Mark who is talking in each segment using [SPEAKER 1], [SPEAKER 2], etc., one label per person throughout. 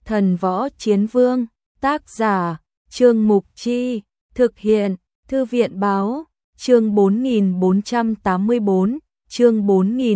[SPEAKER 1] Thần Võ Chiến Vương, tác giả, Trương Mục Chi, thực hiện, Thư viện Báo, chương 4484, chương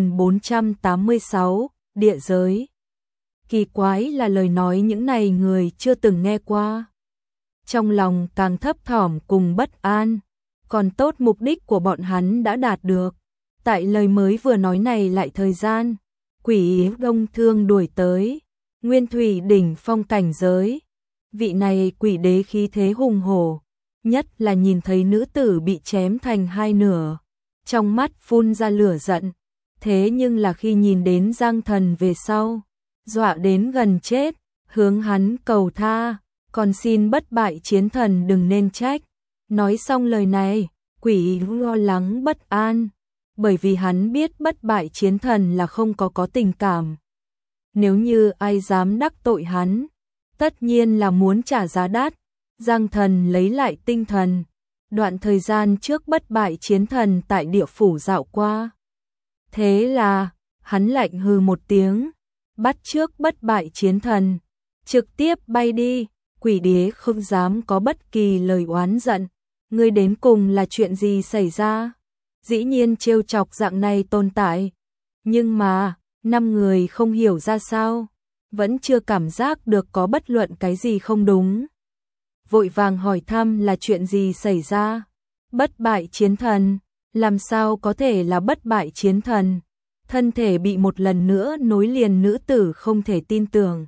[SPEAKER 1] 4486, địa giới. Kỳ quái là lời nói những này người chưa từng nghe qua. Trong lòng càng thấp thỏm cùng bất an, còn tốt mục đích của bọn hắn đã đạt được. Tại lời mới vừa nói này lại thời gian, quỷ đông thương đuổi tới, nguyên thủy đỉnh phong cảnh giới. Vị này quỷ đế khí thế hùng hổ, nhất là nhìn thấy nữ tử bị chém thành hai nửa, trong mắt phun ra lửa giận. Thế nhưng là khi nhìn đến Giang Thần về sau, dọa đến gần chết, hướng hắn cầu tha, còn xin bất bại chiến thần đừng nên trách. Nói xong lời này, quỷ lo lắng bất an, bởi vì hắn biết bất bại chiến thần là không có tình cảm. Nếu như ai dám đắc tội hắn, tất nhiên là muốn trả giá đắt. Giang Thần lấy lại tinh thần, đoạn thời gian trước bất bại chiến thần tại địa phủ dạo qua. Thế là, hắn lạnh hừ một tiếng, bắt trước bất bại chiến thần, trực tiếp bay đi. Quỷ đế không dám có bất kỳ lời oán giận. Ngươi đến cùng là chuyện gì xảy ra? Dĩ nhiên trêu chọc dạng này tồn tại. Nhưng mà, 5 người không hiểu ra sao, vẫn chưa cảm giác được có bất luận cái gì không đúng. Vội vàng hỏi thăm là chuyện gì xảy ra. Bất bại chiến thần, làm sao có thể là bất bại chiến thần? Thân thể bị một lần nữa nối liền nữ tử không thể tin tưởng.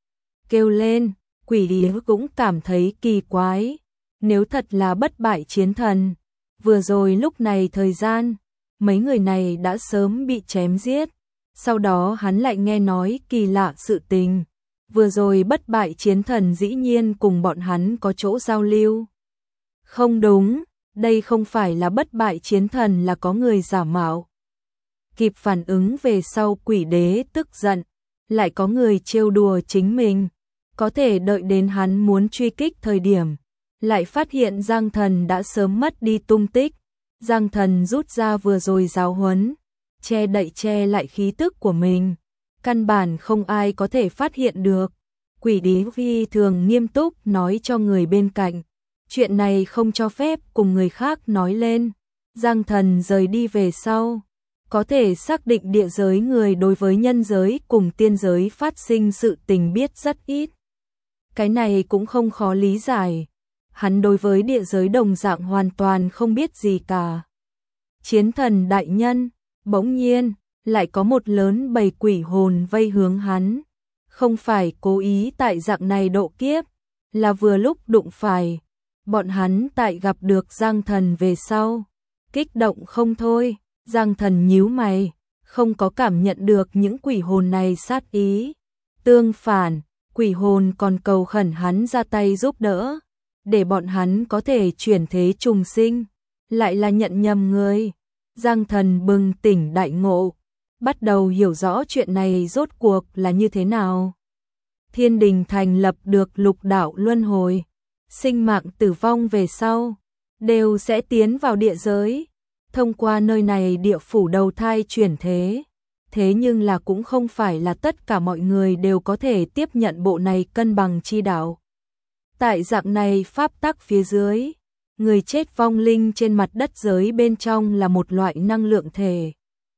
[SPEAKER 1] Kêu lên, quỷ đế cũng cảm thấy kỳ quái. Nếu thật là bất bại chiến thần, vừa rồi lúc này thời gian, mấy người này đã sớm bị chém giết. Sau đó hắn lại nghe nói kỳ lạ sự tình. Vừa rồi bất bại chiến thần dĩ nhiên cùng bọn hắn có chỗ giao lưu. Không đúng, đây không phải là bất bại chiến thần, là có người giả mạo. Kịp phản ứng về sau quỷ đế tức giận, lại có người trêu đùa chính mình. Có thể đợi đến hắn muốn truy kích thời điểm, lại phát hiện Giang Thần đã sớm mất đi tung tích. Giang Thần rút ra vừa rồi giáo huấn, che lại khí tức của mình, căn bản không ai có thể phát hiện được. Quỷ đế phi thường nghiêm túc nói cho người bên cạnh, chuyện này không cho phép cùng người khác nói lên. Giang Thần rời đi về sau, có thể xác định địa giới người đối với nhân giới cùng tiên giới phát sinh sự tình biết rất ít. Cái này cũng không khó lý giải. Hắn đối với địa giới đồng dạng hoàn toàn không biết gì cả. Chiến thần đại nhân, bỗng nhiên, lại có một lớn bầy quỷ hồn vây hướng hắn. Không phải cố ý tại dạng này độ kiếp, là vừa lúc đụng phải. Bọn hắn tại gặp được Giang Thần về sau, kích động không thôi. Giang Thần nhíu mày, không có cảm nhận được những quỷ hồn này sát ý. Tương phản, quỷ hồn còn cầu khẩn hắn ra tay giúp đỡ, để bọn hắn có thể chuyển thế trùng sinh. Lại là nhận nhầm người. Giang Thần bừng tỉnh đại ngộ, bắt đầu hiểu rõ chuyện này rốt cuộc là như thế nào. Thiên đình thành lập được lục đạo luân hồi, sinh mạng tử vong về sau, đều sẽ tiến vào địa giới, thông qua nơi này địa phủ đầu thai chuyển thế. Thế nhưng là cũng không phải là tất cả mọi người đều có thể tiếp nhận bộ này cân bằng chi đạo. Tại dạng này pháp tắc phía dưới, người chết vong linh trên mặt đất giới bên trong là một loại năng lượng thể.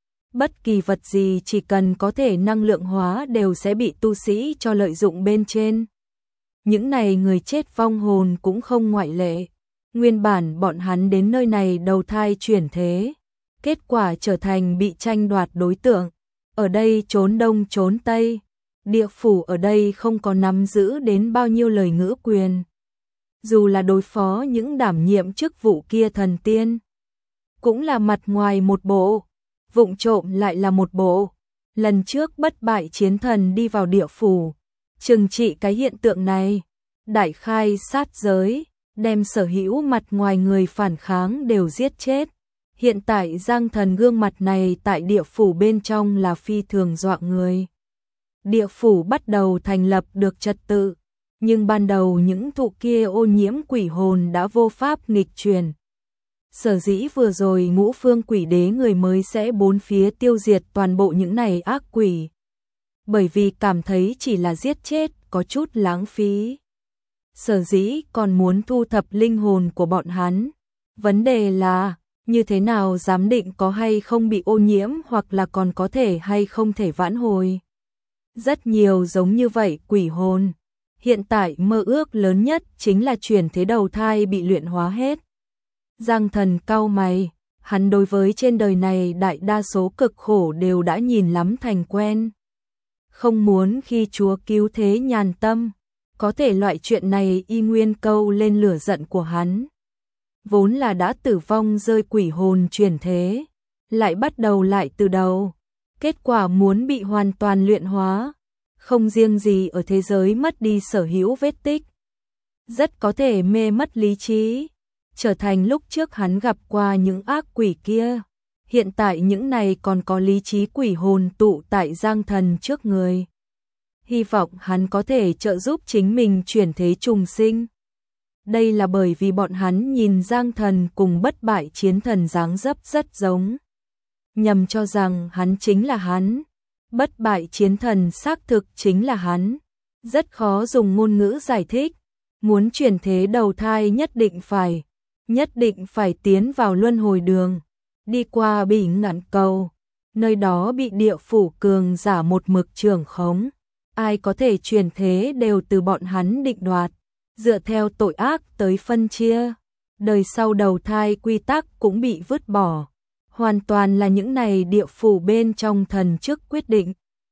[SPEAKER 1] Bất kỳ vật gì chỉ cần có thể năng lượng hóa đều sẽ bị tu sĩ cho lợi dụng bên trên. Những này người chết vong hồn cũng không ngoại lệ. Nguyên bản bọn hắn đến nơi này đầu thai chuyển thế, kết quả trở thành bị tranh đoạt đối tượng. Ở đây trốn đông trốn tây, địa phủ ở đây không có nắm giữ đến bao nhiêu lời ngữ quyền. Dù là đối phó những đảm nhiệm chức vụ kia thần tiên, cũng là mặt ngoài một bộ, vụng trộm lại là một bộ. Lần trước bất bại chiến thần đi vào địa phủ, trừng trị cái hiện tượng này, đại khai sát giới, đem sở hữu mặt ngoài người phản kháng đều giết chết. Hiện tại Giang Thần gương mặt này tại địa phủ bên trong là phi thường dọa người. Địa phủ bắt đầu thành lập được trật tự, nhưng ban đầu những thụ kia ô nhiễm quỷ hồn đã vô pháp nghịch chuyển. Sở dĩ vừa rồi ngũ phương quỷ đế người mới sẽ bốn phía tiêu diệt toàn bộ những này ác quỷ. Bởi vì cảm thấy chỉ là giết chết có chút lãng phí. Sở dĩ còn muốn thu thập linh hồn của bọn hắn. Vấn đề là, như thế nào giám định có hay không bị ô nhiễm hoặc là còn có thể hay không thể vãn hồi. Rất nhiều giống như vậy quỷ hồn. Hiện tại mơ ước lớn nhất chính là chuyển thế đầu thai bị luyện hóa hết. Giang Thần cau mày, hắn đối với trên đời này đại đa số cực khổ đều đã nhìn lắm thành quen. Không muốn khi Chúa cứu thế nhàn tâm, có thể loại chuyện này y nguyên câu lên lửa giận của hắn. Vốn là đã tử vong rơi quỷ hồn chuyển thế, lại bắt đầu lại từ đầu. Kết quả muốn bị hoàn toàn luyện hóa, không riêng gì ở thế giới mất đi sở hữu vết tích. Rất có thể mê mất lý trí, trở thành lúc trước hắn gặp qua những ác quỷ kia. Hiện tại những này còn có lý trí quỷ hồn tụ tại Giang Thần trước người. Hy vọng hắn có thể trợ giúp chính mình chuyển thế trùng sinh. Đây là bởi vì bọn hắn nhìn Giang Thần cùng bất bại chiến thần dáng dấp rất giống. Nhầm cho rằng hắn chính là hắn. Bất bại chiến thần xác thực chính là hắn. Rất khó dùng ngôn ngữ giải thích. Muốn chuyển thế đầu thai nhất định phải tiến vào luân hồi đường. Đi qua Bỉ Ngạn Cầu. Nơi đó bị địa phủ cường giả một mực trưởng khống. Ai có thể chuyển thế đều từ bọn hắn định đoạt. Dựa theo tội ác tới phân chia. Đời sau đầu thai quy tắc cũng bị vứt bỏ. Hoàn toàn là những này địa phủ bên trong thần chức quyết định.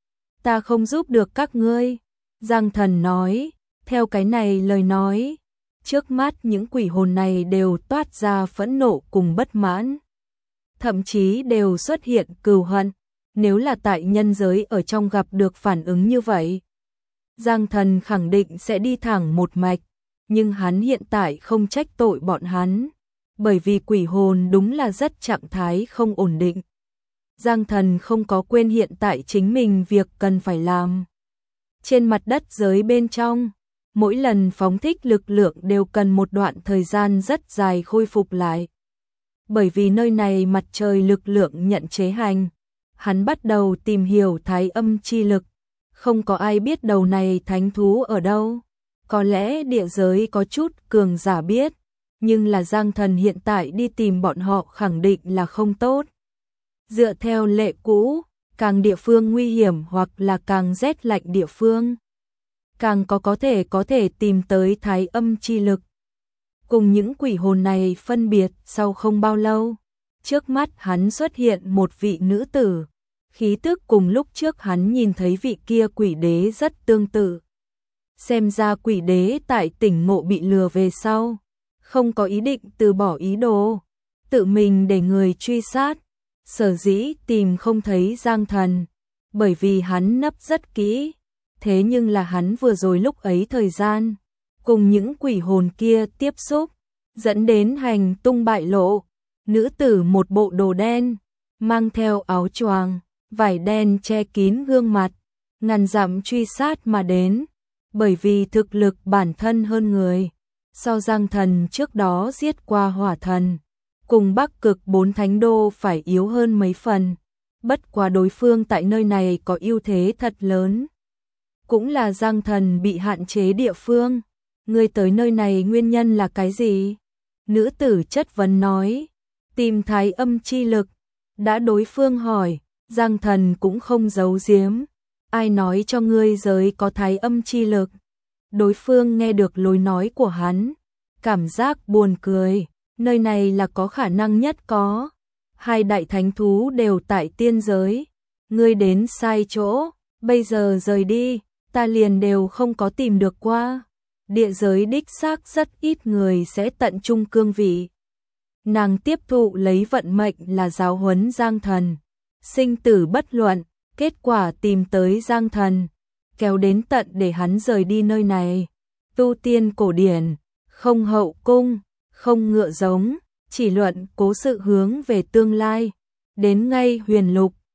[SPEAKER 1] Ta không giúp được các ngươi. Giang Thần nói. Theo cái này lời nói. Trước mắt những quỷ hồn này đều toát ra phẫn nộ cùng bất mãn. Thậm chí đều xuất hiện cừu hận. Nếu là tại nhân giới ở trong gặp được phản ứng như vậy, Giang Thần khẳng định sẽ đi thẳng một mạch. Nhưng hắn hiện tại không trách tội bọn hắn. Bởi vì quỷ hồn đúng là rất trạng thái không ổn định. Giang Thần không có quên hiện tại chính mình việc cần phải làm. Trên mặt đất giới bên trong, mỗi lần phóng thích lực lượng đều cần một đoạn thời gian rất dài khôi phục lại. Bởi vì nơi này mặt trời lực lượng nhận chế hành, hắn bắt đầu tìm hiểu thái âm chi lực. Không có ai biết đầu này thánh thú ở đâu. Có lẽ địa giới có chút cường giả biết, nhưng là Giang Thần hiện tại đi tìm bọn họ khẳng định là không tốt. Dựa theo lệ cũ, càng địa phương nguy hiểm hoặc là càng rét lạnh địa phương, càng có thể tìm tới thái âm chi lực. Cùng những quỷ hồn này phân biệt sau không bao lâu, trước mắt hắn xuất hiện một vị nữ tử. Khí tức cùng lúc trước hắn nhìn thấy vị kia quỷ đế rất tương tự. Xem ra quỷ đế tại tỉnh ngộ bị lừa về sau, không có ý định từ bỏ ý đồ, tự mình để người truy sát. Sở dĩ tìm không thấy Giang Thần, bởi vì hắn nấp rất kỹ. Thế nhưng là hắn vừa rồi lúc ấy thời gian, cùng những quỷ hồn kia tiếp xúc, dẫn đến hành tung bại lộ. Nữ tử một bộ đồ đen, mang theo áo choàng, vải đen che kín gương mặt, ngàn dặm truy sát mà đến. Bởi vì thực lực bản thân hơn người, so Giang Thần trước đó giết qua hỏa thần, cùng Bắc Cực 4 thánh đô phải yếu hơn mấy phần. Bất quá đối phương tại nơi này có ưu thế thật lớn. Cũng là Giang Thần bị hạn chế địa phương. Ngươi tới nơi này nguyên nhân là cái gì? Nữ tử chất vấn nói. Tìm thái âm chi lực. Đã đối phương hỏi, Giang Thần cũng không giấu giếm. Ai nói cho ngươi giới có thái âm chi lực? Đối phương nghe được lối nói của hắn, cảm giác buồn cười. Nơi này là có khả năng nhất có. Hai đại thánh thú đều tại tiên giới. Ngươi đến sai chỗ, bây giờ rời đi, ta liền đều không có tìm được qua. Địa giới đích xác rất ít người sẽ tận trung cương vị. Nàng tiếp thụ lấy vận mệnh là giáo huấn Giang Thần. Sinh tử bất luận, kết quả tìm tới Giang Thần, kéo đến tận để hắn rời đi nơi này. Tu tiên cổ điển, không hậu cung, không ngựa giống, chỉ luận cố sự hướng về tương lai. Đến ngay huyền lục,